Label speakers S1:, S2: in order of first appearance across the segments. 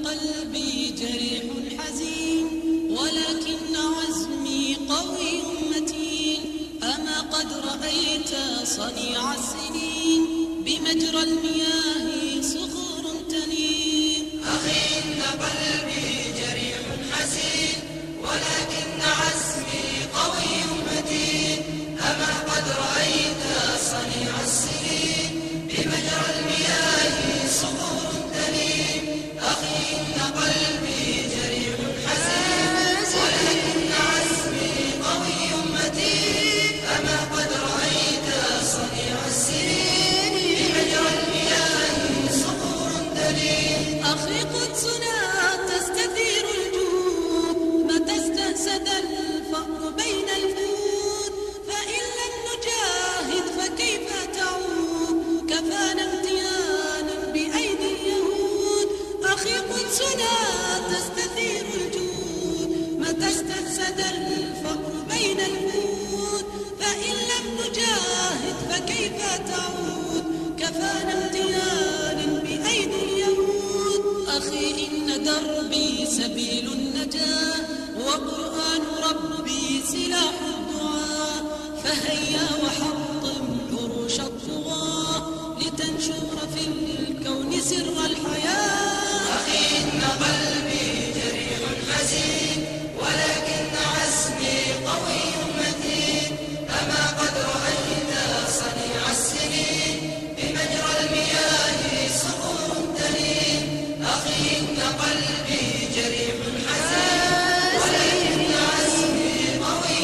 S1: قلبي جريح حزين ولكن عزمي قوي متين. أما قد رأيت صنيع السنين بمجرى المياه صخور تنين.
S2: أخي إن قلبي جريح حزين ولكن عزمي قوي متين. أما قد رأيت صنيع السنين بمجرى المياه صخور تنين. أخي إن قلبي جريح حزين ولكن عزمي قوي متين. أما قد رأيت صنيع السنين بمجرى المياه صخور تنين.
S1: أخي قدسنا تستثير الجود متى استأسد الفقر بين الفود. فإن لم نجاهد فكيف تعود كفانا امتهانا بأيدي اليهود. أخي قدسنا تستثير الجود متى استأسد الفقر بين الفود. فإن لم نجاهد فكيف تعود كفانا امتهانا بأيدي اليهود. أخي إن دربي سبيل النجاة وقرآن ربي سلاح الدعاء. فهيا وحطم عروش الطغاة لتنشر في الكون سر الحياة.
S2: أخي إن قلبي جريح حزين ولكن عزمي قوي متين. أما قد رأيت صنيع السنين بمجرى المياه صخور تنين. أخي إن قلبي جريح حزين ولكن عزمي قوي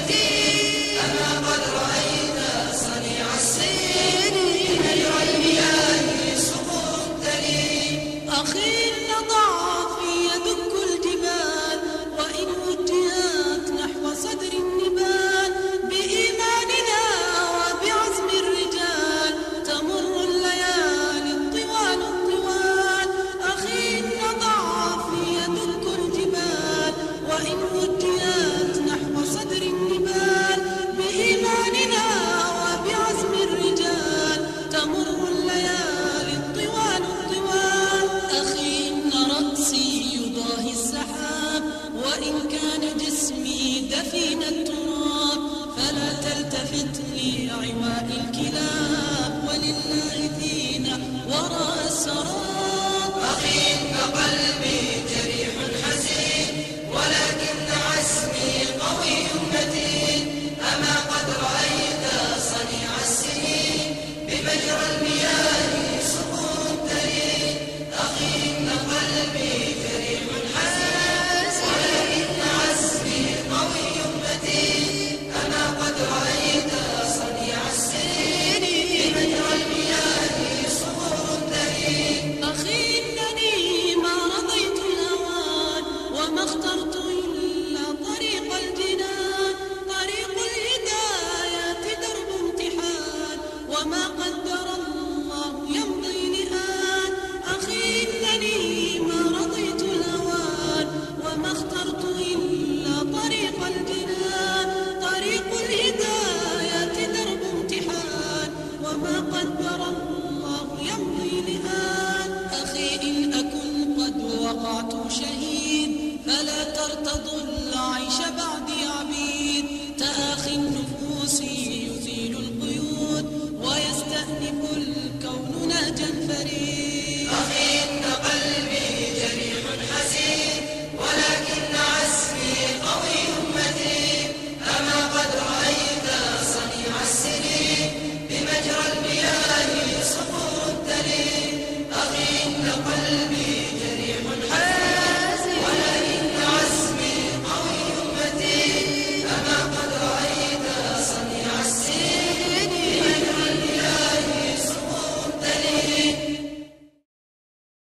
S2: متين. أما قد رأيت صنيع السنين بمجرى المياه صخور تنين.
S1: أخي إن ضعفي يدك الجبال وإن وجهت نحو صدر النبال. بإيماننا وبعزم الرجال تمر الليالي الطوال الطوال. أخي إن ضعفي يدك الجبال وإن وجهت نحو صدر النبال. بإيماننا وبعزم الرجال تمر الليالي الطوال الطوال. أخي إن رأسي يضاهي السحاب وإن كان جسمي دفين التراب. فلا تلتفت لعواء الكلاب ولله فينا وراء السراب.
S2: أخي إن قلبي جريح حزين ولكن عزمي قوي متين. أما قد رأيت صنيع السنين بمجرى المياه صخور تنين. أخي إن قلبي جريح حزين ولكن عزمي قوي متين. أما قد رأيت صنيع السنين بمجرى المياه صخور تنين.
S1: أخي إنني ما رضيت الهوان وما اخترت إلا طريق الجنان. طريق الهداية درب امتحان وما قدر الله يمضي لآن. أخي إنني ما رضيت الهوان وما اخترت إلا طريق الجنان. طريق الهداية درب امتحان وما قدر الله يمضي لآن. أخي إن أكن قد وقعت شهيد فلا ترتضوا العيش بعدي عبيد. تآخي النفوس يزيل القيود ويستأنف الكون نهجا فريد.
S2: أخي إن قلبي جريح حزين ولكن عزمي قوي متين. أما قد رأيت صنيع السنين بمجرى المياه صخور تنين. أخي إن قلبي